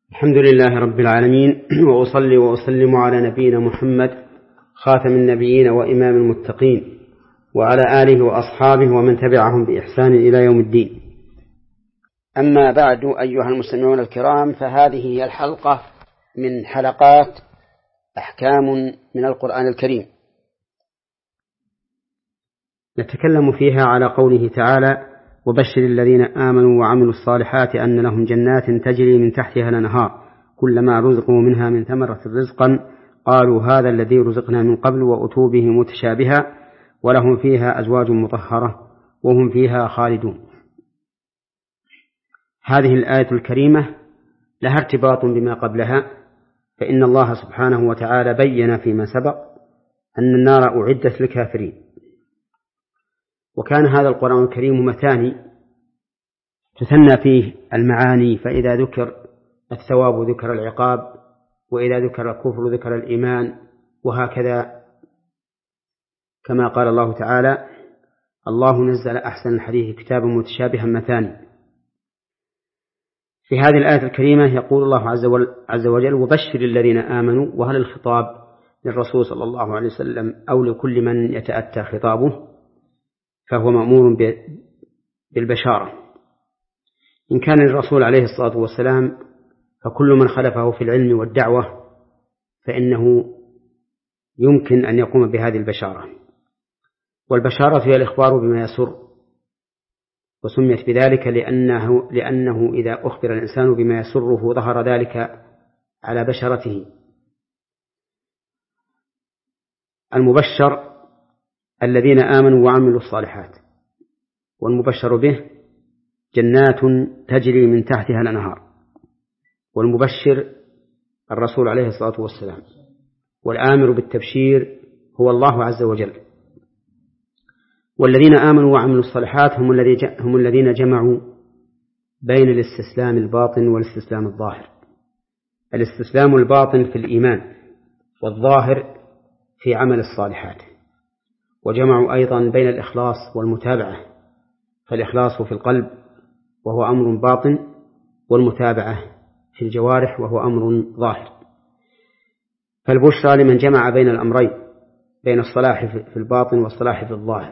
الحمد لله رب العالمين، وأصلي وأسلم على نبينا محمد خاتم النبيين وإمام المتقين، وعلى آله وأصحابه ومن تبعهم بإحسان إلى يوم الدين. أما بعد، أيها المستمعون الكرام، فهذه هي الحلقة من حلقات أحكام من القرآن الكريم، نتكلم فيها على قوله تعالى: وبشر الذين آمنوا وعملوا الصالحات أن لهم جنات تجري من تحتها الأنهار كلما رزقوا منها من ثمرة رزقا قالوا هذا الذي رزقنا من قبل وأتوا به متشابها ولهم فيها أزواج مطهرة وهم فيها خالدون. هذه الآية الكريمة لها ارتباط بما قبلها، فإن الله سبحانه وتعالى بين فيما سبق أن النار أعدت للكافرين، وكان هذا القرآن الكريم مثاني تثنى فيه المعاني، فإذا ذكر الثواب ذكر العقاب، وإذا ذكر الكفر ذكر الإيمان، وهكذا، كما قال الله تعالى: الله نزل أحسن الحديث كتابا متشابها مثاني. في هذه الآية الكريمة يقول الله عز وجل: وبشر الذين آمنوا. وهل الخطاب للرسول صلى الله عليه وسلم أو لكل من يتأتى خطابه؟ فهو مأمور بالبشارة. إن كان للرسول عليه الصلاة والسلام فكل من خلفه في العلم والدعوة فإنه يمكن أن يقوم بهذه البشارة. والبشارة هي الإخبار بما يسر، وسميت بذلك لأنه إذا أخبر الإنسان بما يسره ظهر ذلك على بشرته. المبشر الذين آمنوا وعملوا الصالحات، والمبشر به جنات تجري من تحتها الأنهار، والمبشر الرسول عليه الصلاة والسلام، والآمر بالتبشير هو الله عز وجل. والذين آمنوا وعملوا الصالحات هم الذين جمعوا بين الاستسلام الباطن والاستسلام الظاهر. الاستسلام الباطن في الإيمان، والظاهر في عمل الصالحات. وجمعوا أيضا بين الإخلاص والمتابعة، فالإخلاص في القلب وهو أمر باطن، والمتابعة في الجوارح وهو أمر ظاهر. فالبشرى لمن جمع بين الأمرين، بين الصلاح في الباطن والصلاح في الظاهر.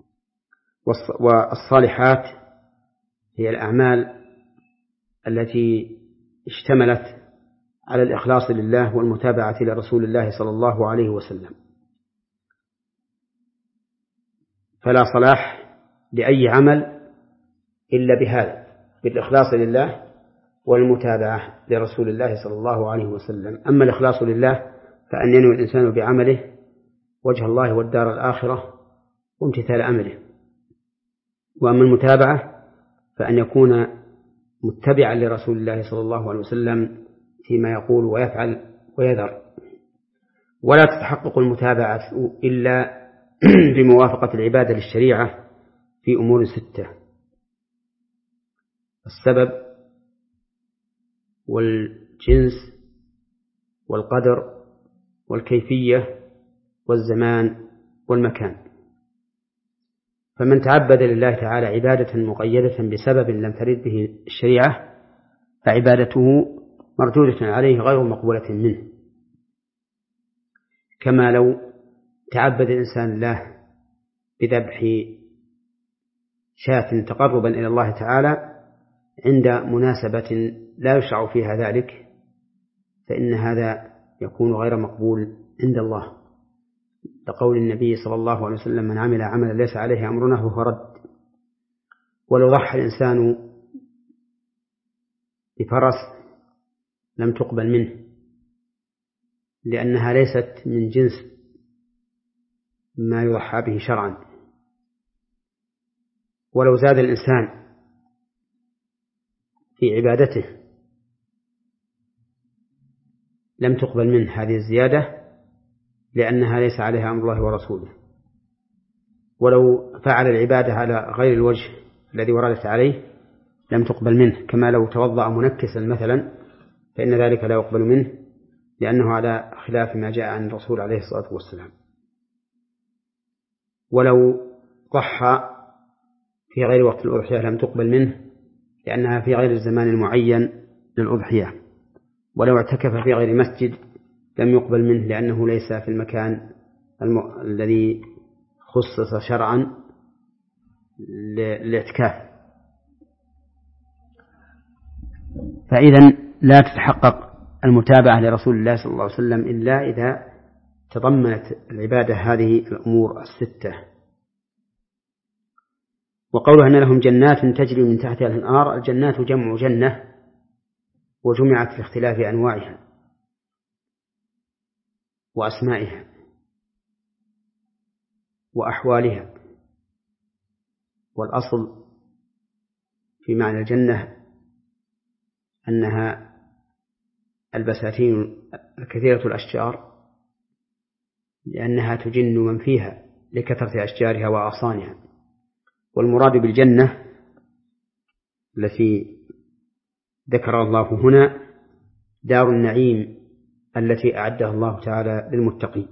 والصالحات هي الأعمال التي اشتملت على الإخلاص لله والمتابعة لرسول الله صلى الله عليه وسلم. فلا صلاح لأي عمل إلا بهذا، بالإخلاص لله والمتابعة لرسول الله صلى الله عليه وسلم. أما الإخلاص لله فأن ينوي الإنسان بعمله وجه الله والدار الآخرة وامتثال أمره. وأما المتابعة فأن يكون متبعا لرسول الله صلى الله عليه وسلم فيما يقول ويفعل ويذر. ولا تتحقق المتابعة إلا بموافقة العبادة للشريعة في أمور 6: السبب والجنس والقدر والكيفية والزمان والمكان. فمن تعبد لله تعالى عبادة مقيدة بسبب لم ترد به الشريعة فعبادته مردودة عليه غير مقبولة منه، كما لو تعبد الإنسان الله بذبح شاة تقربا إلى الله تعالى عند مناسبة لا يشرع فيها ذلك، فإن هذا يكون غير مقبول عند الله، لقول النبي صلى الله عليه وسلم: من عمل عملا ليس عليه أمرنا فهو رد. ولو ضحى الإنسان بفرس لم تقبل منه، لأنها ليست من جنس ما يضحى به شرعا. ولو زاد الإنسان في عبادته لم تقبل منه هذه الزيادة، لأنها ليس عليها أمر الله ورسوله. ولو فعل العبادة على غير الوجه الذي وردت عليه لم تقبل منه، كما لو توضأ منكسا مثلا فإن ذلك لا يقبل منه، لأنه على خلاف ما جاء عن الرسول عليه الصلاة والسلام. ولو ضحى في غير وقت الأضحية لم تقبل منه، لأنها في غير الزمان المعين للأضحية. ولو اعتكف في غير مسجد لم يقبل منه، لأنه ليس في المكان الذي خصص شرعا للاعتكاف. فإذا لا تتحقق المتابعة لرسول الله صلى الله عليه وسلم إلا إذا تضمنت العبادة هذه الأمور الستة. وقولها أن لهم جنات تجري من تحتها الأنهار، الجنات جمع جنة، وجمعت لاختلاف أنواعها وأسمائها وأحوالها، والأصل في معنى الجنة أنها البساتين الكثيرة الأشجار، لأنها تجن من فيها لكثرة أشجارها وأغصانها. والمراد بالجنة التي ذكر الله هنا دار النعيم التي أعدها الله تعالى للمتقين.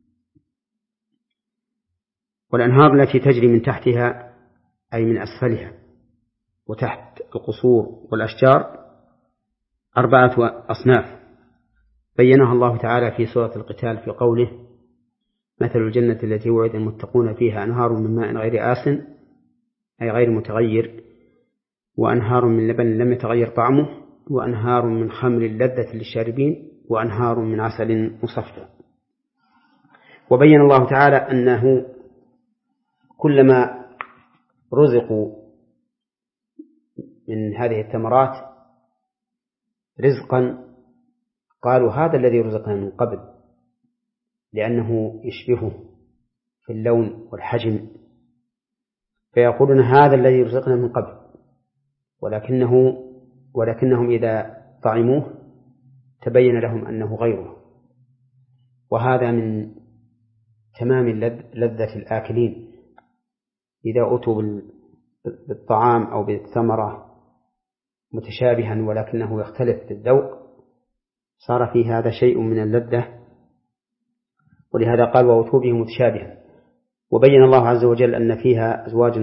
والأنهار التي تجري من تحتها أي من أسفلها وتحت القصور والأشجار 4 أصناف بينها الله تعالى في سورة القتال في قوله: مثل الجنة التي وعد المتقون فيها أنهار من ماء غير آسن أي غير متغير، وأنهار من لبن لم يتغير طعمه، وأنهار من خمر لذة للشاربين، وأنهار من عسل مصفى. وبين الله تعالى أنه كلما رزقوا من هذه الثمرات رزقا قالوا هذا الذي رزقنا من قبل، لأنه يشبهه في اللون والحجم، فيقولون هذا الذي رزقنا من قبل، ولكنهم إذا طعموه تبين لهم أنه غيره. وهذا من تمام لذة الآكلين، إذا أتوا بالطعام أو بالثمرة متشابها ولكنه يختلف في الذوق صار في هذا شيء من اللذة، ولهذا قال وأتوا به متشابها. وبين الله عز وجل أن فيها أزواج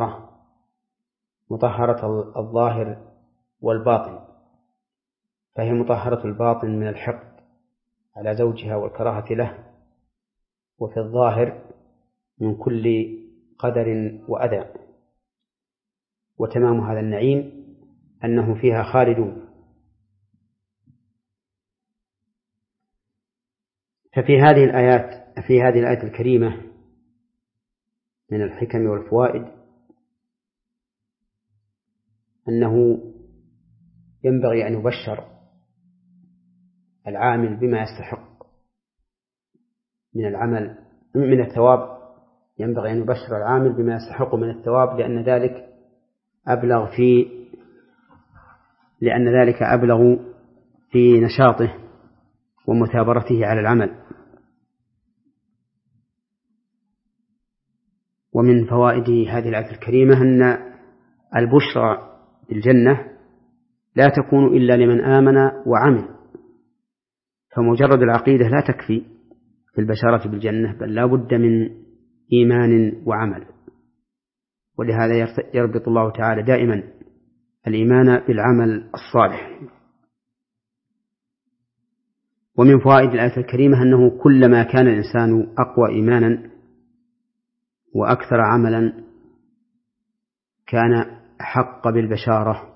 مطهرة الظاهر والباطن، فهي مطهرة الباطن من الحقد على زوجها والكراهة له، وفي الظاهر من كل قدر وأذى. وتمام هذا النعيم أنه فيها خالدون. ففي هذه الآية الكريمة من الحكم والفوائد أنه ينبغي أن يبشر العامل بما يستحق من العمل من الثواب، ينبغي أن يبشر العامل بما يستحق من الثواب، لأن ذلك أبلغ في نشاطه ومثابرته على العمل. ومن فوائد هذه الآية الكريمة أن البشرى بالجنة لا تكون إلا لمن آمن وعمل، فمجرد العقيدة لا تكفي في البشارة بالجنة، بل لا بد من إيمان وعمل. ولهذا يربط الله تعالى دائما الإيمان بالعمل الصالح. ومن فوائد الآية الكريمة أنه كلما كان الإنسان أقوى إيمانا وأكثر عملا كان أحق بالبشارة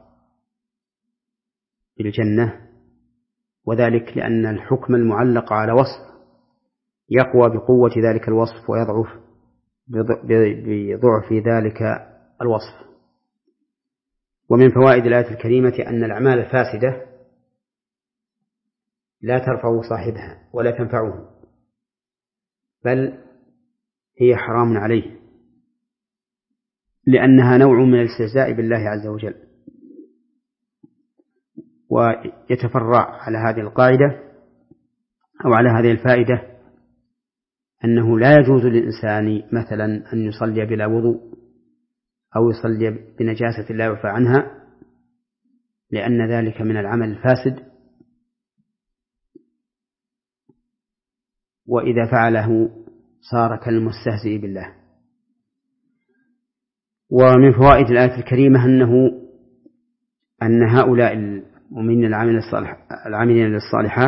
بالجنة، وذلك لأن الحكم المعلق على وصف يقوى بقوة ذلك الوصف ويضعف بضعف ذلك الوصف. ومن فوائد الآية الكريمة أن الأعمال الفاسدة لا ترفع صاحبها ولا تنفعه، بل هي حرام عليه، لأنها نوع من الاستهزاء بالله عز وجل. ويتفرع على هذه القاعدة أو على هذه الفائدة أنه لا يجوز للإنسان مثلا أن يصلي بلا وضوء أو يصلي بنجاسة لا يعفى عنها، لأن ذلك من العمل الفاسد، وإذا فعله صار كالمستهزئ بالله. ومن فوائد الآية الكريمة أن هؤلاء ومن العاملين للصالحات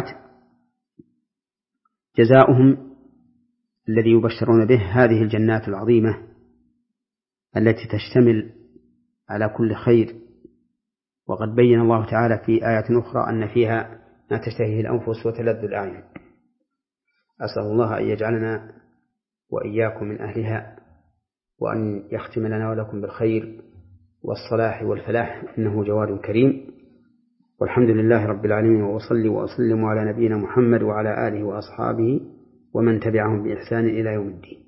جزاؤهم الذي يبشرون به هذه الجنات العظيمة التي تشتمل على كل خير. وقد بين الله تعالى في آية أخرى أن فيها ما تشتهيه الأنفس وتلذ الأعين. أسأل الله أن يجعلنا وإياكم من أهلها، وأن يختم لنا ولكم بالخير والصلاح والفلاح، إنه جواد كريم. والحمد لله رب العالمين، وأصلي وأسلم على نبينا محمد وعلى آله وأصحابه ومن تبعهم بإحسان إلى يوم الدين.